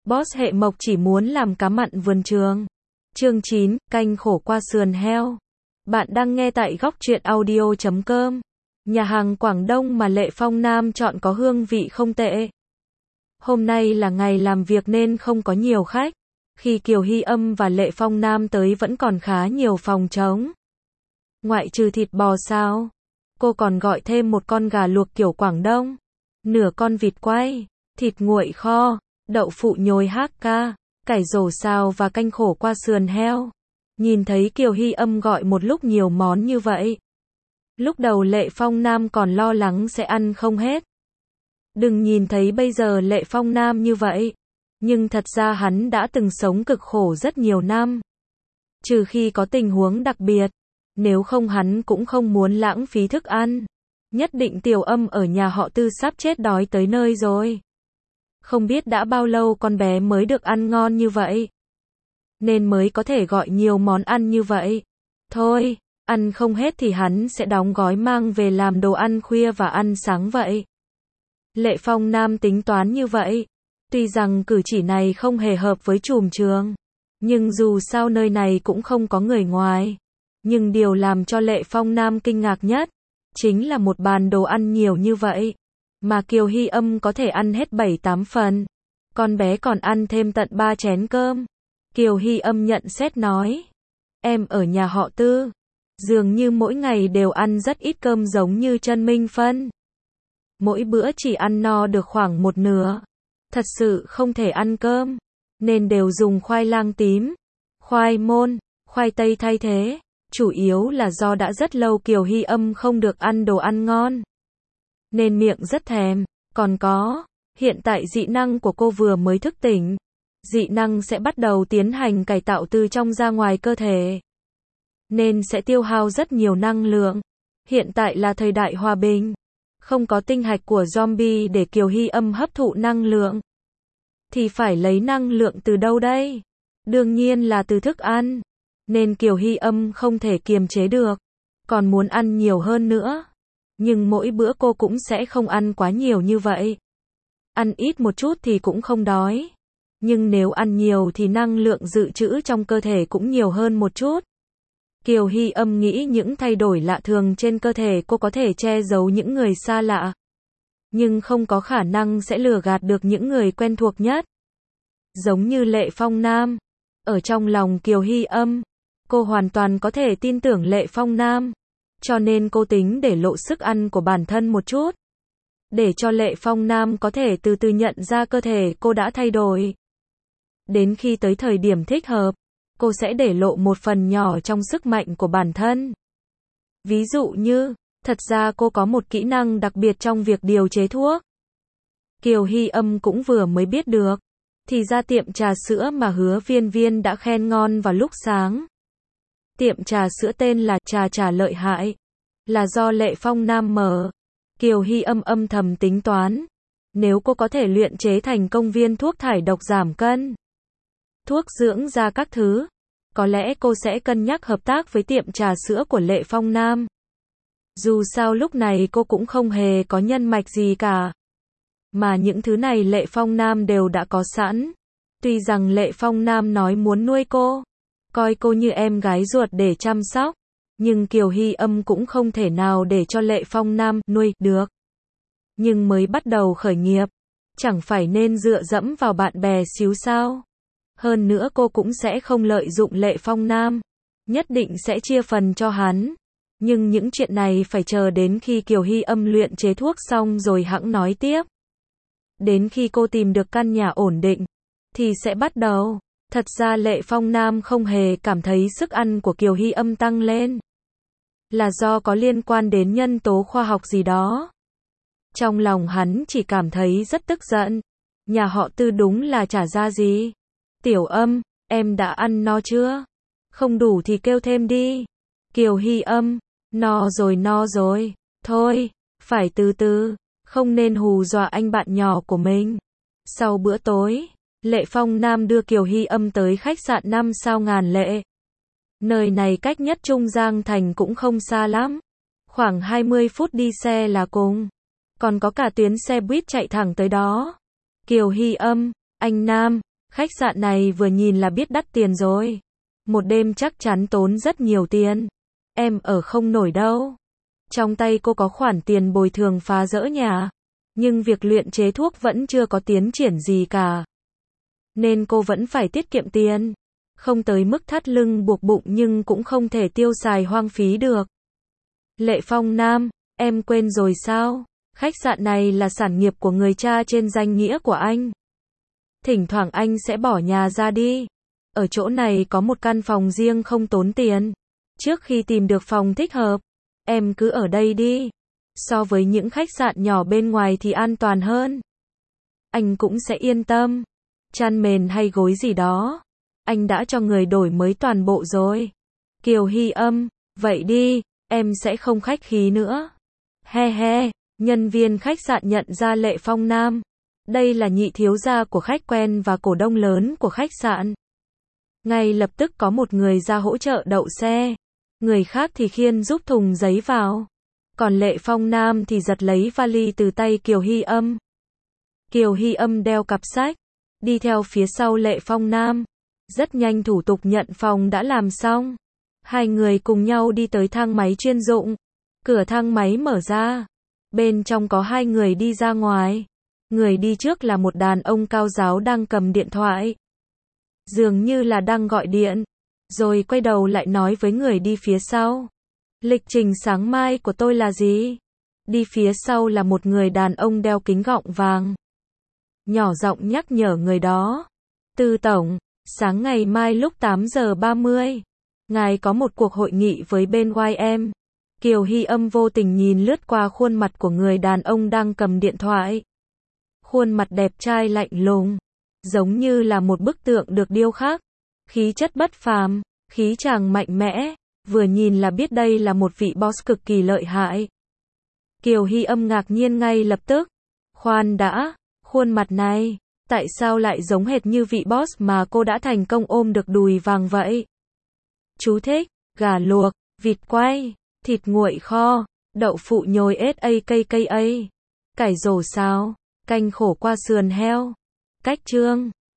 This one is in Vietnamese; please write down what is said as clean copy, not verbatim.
Boss hệ mộc chỉ muốn làm cá mặn vườn trường. Chương 9, canh khổ qua sườn heo. Bạn đang nghe tại góc truyện audio.com. Nhà hàng Quảng Đông mà Lệ Phong Nam chọn có hương vị không tệ. Hôm nay là ngày làm việc nên không có nhiều khách. Khi Kiều Hy Âm và Lệ Phong Nam tới vẫn còn khá nhiều phòng trống. Ngoại trừ thịt bò sao? Cô còn gọi thêm một con gà luộc kiểu Quảng Đông, nửa con vịt quay, thịt nguội kho, đậu phụ nhồi HK, cải rổ xào và canh khổ qua sườn heo. Nhìn thấy Kiều Hy Âm gọi một lúc nhiều món như vậy. Lúc đầu Lệ Phong Nam còn lo lắng sẽ ăn không hết. Đừng nhìn thấy bây giờ Lệ Phong Nam như vậy. Nhưng thật ra hắn đã từng sống cực khổ rất nhiều năm. Trừ khi có tình huống đặc biệt. Nếu không hắn cũng không muốn lãng phí thức ăn. Nhất định Tiểu Âm ở nhà họ Tư sắp chết đói tới nơi rồi. Không biết đã bao lâu con bé mới được ăn ngon như vậy. Nên mới có thể gọi nhiều món ăn như vậy. Thôi, ăn không hết thì hắn sẽ đóng gói mang về làm đồ ăn khuya và ăn sáng vậy. Lệ Phong Nam tính toán như vậy. Tuy rằng cử chỉ này không hề hợp với trùm trường. Nhưng dù sao nơi này cũng không có người ngoài. Nhưng điều làm cho Lệ Phong Nam kinh ngạc nhất, chính là một bàn đồ ăn nhiều như vậy. Mà Kiều Hy Âm có thể ăn hết 7-8 phần. Con bé còn ăn thêm tận 3 chén cơm. Kiều Hy Âm nhận xét nói. Em ở nhà họ Tư. Dường như mỗi ngày đều ăn rất ít cơm giống như Trân Minh Phân. Mỗi bữa chỉ ăn no được khoảng một nửa. Thật sự không thể ăn cơm. Nên đều dùng khoai lang tím, khoai môn, khoai tây thay thế. Chủ yếu là do đã rất lâu Kiều Hy Âm không được ăn đồ ăn ngon. Nên miệng rất thèm. Còn có, hiện tại dị năng của cô vừa mới thức tỉnh. Dị năng sẽ bắt đầu tiến hành cải tạo từ trong ra ngoài cơ thể. Nên sẽ tiêu hao rất nhiều năng lượng. Hiện tại là thời đại hòa bình. Không có tinh hạch của zombie để Kiều Hy Âm hấp thụ năng lượng. Thì phải lấy năng lượng từ đâu đây? Đương nhiên là từ thức ăn. Nên Kiều Hy Âm không thể kiềm chế được. Còn muốn ăn nhiều hơn nữa. Nhưng mỗi bữa cô cũng sẽ không ăn quá nhiều như vậy. Ăn ít một chút thì cũng không đói. Nhưng nếu ăn nhiều thì năng lượng dự trữ trong cơ thể cũng nhiều hơn một chút. Kiều Hy Âm nghĩ những thay đổi lạ thường trên cơ thể cô có thể che giấu những người xa lạ. Nhưng không có khả năng sẽ lừa gạt được những người quen thuộc nhất. Giống như Lệ Phong Nam. Ở trong lòng Kiều Hy Âm, cô hoàn toàn có thể tin tưởng Lệ Phong Nam. Cho nên cô tính để lộ sức ăn của bản thân một chút. Để cho Lệ Phong Nam có thể từ từ nhận ra cơ thể cô đã thay đổi. Đến khi tới thời điểm thích hợp, cô sẽ để lộ một phần nhỏ trong sức mạnh của bản thân. Ví dụ như, thật ra cô có một kỹ năng đặc biệt trong việc điều chế thuốc. Kiều Hy Âm cũng vừa mới biết được. Thì ra tiệm trà sữa mà Hứa Viên Viên đã khen ngon vào lúc sáng. Tiệm trà sữa tên là Trà Lợi Hại. Là do Lệ Phong Nam mở. Kiều Hy Âm âm thầm tính toán. Nếu cô có thể luyện chế thành công viên thuốc thải độc giảm cân, thuốc dưỡng da các thứ, có lẽ cô sẽ cân nhắc hợp tác với tiệm trà sữa của Lệ Phong Nam. Dù sao lúc này cô cũng không hề có nhân mạch gì cả. Mà những thứ này Lệ Phong Nam đều đã có sẵn. Tuy rằng Lệ Phong Nam nói muốn nuôi cô, coi cô như em gái ruột để chăm sóc. Nhưng Kiều Hy Âm cũng không thể nào để cho Lệ Phong Nam nuôi được. Nhưng mới bắt đầu khởi nghiệp, chẳng phải nên dựa dẫm vào bạn bè xíu sao. Hơn nữa cô cũng sẽ không lợi dụng Lệ Phong Nam. Nhất định sẽ chia phần cho hắn. Nhưng những chuyện này phải chờ đến khi Kiều Hy Âm luyện chế thuốc xong rồi hẵng nói tiếp. Đến khi cô tìm được căn nhà ổn định, thì sẽ bắt đầu. Thật ra Lệ Phong Nam không hề cảm thấy sức ăn của Kiều Hy Âm tăng lên. Là do có liên quan đến nhân tố khoa học gì đó. Trong lòng hắn chỉ cảm thấy rất tức giận. Nhà họ Tư đúng là chả ra gì. Tiểu Âm, em đã ăn no chưa? Không đủ thì kêu thêm đi. Kiều Hy Âm, no rồi. Thôi, phải từ từ. Không nên hù dọa anh bạn nhỏ của mình. Sau bữa tối, Lệ Phong Nam đưa Kiều Hy Âm tới khách sạn 5 sao Ngàn Lệ. Nơi này cách Nhất Trung Giang Thành cũng không xa lắm. Khoảng 20 phút đi xe là cùng. Còn có cả tuyến xe buýt chạy thẳng tới đó. Kiều Hy Âm, anh Nam, Khách sạn này vừa nhìn là biết đắt tiền rồi. Một đêm chắc chắn tốn rất nhiều tiền. Em ở không nổi đâu. Trong tay cô có khoản tiền bồi thường phá rỡ nhà. Nhưng việc luyện chế thuốc vẫn chưa có tiến triển gì cả. Nên cô vẫn phải tiết kiệm tiền. Không tới mức thắt lưng buộc bụng nhưng cũng không thể tiêu xài hoang phí được. Lệ Phong Nam, em quên rồi sao? Khách sạn này là sản nghiệp của người cha trên danh nghĩa của anh. Thỉnh thoảng anh sẽ bỏ nhà ra đi. Ở chỗ này có một căn phòng riêng không tốn tiền. Trước khi tìm được phòng thích hợp, em cứ ở đây đi. So với những khách sạn nhỏ bên ngoài thì an toàn hơn. Anh cũng sẽ yên tâm. Chăn mền hay gối gì đó, anh đã cho người đổi mới toàn bộ rồi. Kiều Hy Âm, vậy đi, em sẽ không khách khí nữa. He he, nhân viên khách sạn nhận ra Lệ Phong Nam. Đây là nhị thiếu gia của khách quen và cổ đông lớn của khách sạn. Ngay lập tức có một người ra hỗ trợ đậu xe. Người khác thì khiêng giúp thùng giấy vào. Còn Lệ Phong Nam thì giật lấy vali từ tay Kiều Hy Âm. Kiều Hy Âm đeo cặp sách, đi theo phía sau Lệ Phong Nam. Rất nhanh thủ tục nhận phòng đã làm xong. Hai người cùng nhau đi tới thang máy chuyên dụng. Cửa thang máy mở ra. Bên trong có hai người đi ra ngoài. Người đi trước là một đàn ông cao ráo đang cầm điện thoại. Dường như là đang gọi điện. Rồi quay đầu lại nói với người đi phía sau. Lịch trình sáng mai của tôi là gì? Đi phía sau là một người đàn ông đeo kính gọng vàng. Nhỏ giọng nhắc nhở người đó. Tư tổng, sáng ngày mai lúc 8:30, ngài có một cuộc hội nghị với bên YM. Kiều Hy Âm vô tình nhìn lướt qua khuôn mặt của người đàn ông đang cầm điện thoại. Khuôn mặt đẹp trai lạnh lùng, giống như là một bức tượng được điêu khắc. Khí chất bất phàm, khí chàng mạnh mẽ, vừa nhìn là biết đây là một vị boss cực kỳ lợi hại. Kiều Hy Âm ngạc nhiên ngay lập tức. Khoan đã, khuôn mặt này, tại sao lại giống hệt như vị boss mà cô đã thành công ôm được đùi vàng vậy? Chú thích, gà luộc, vịt quay, thịt nguội kho, đậu phụ nhồi SAKKA, cải rổ xào, canh khổ qua sườn heo. Cách chương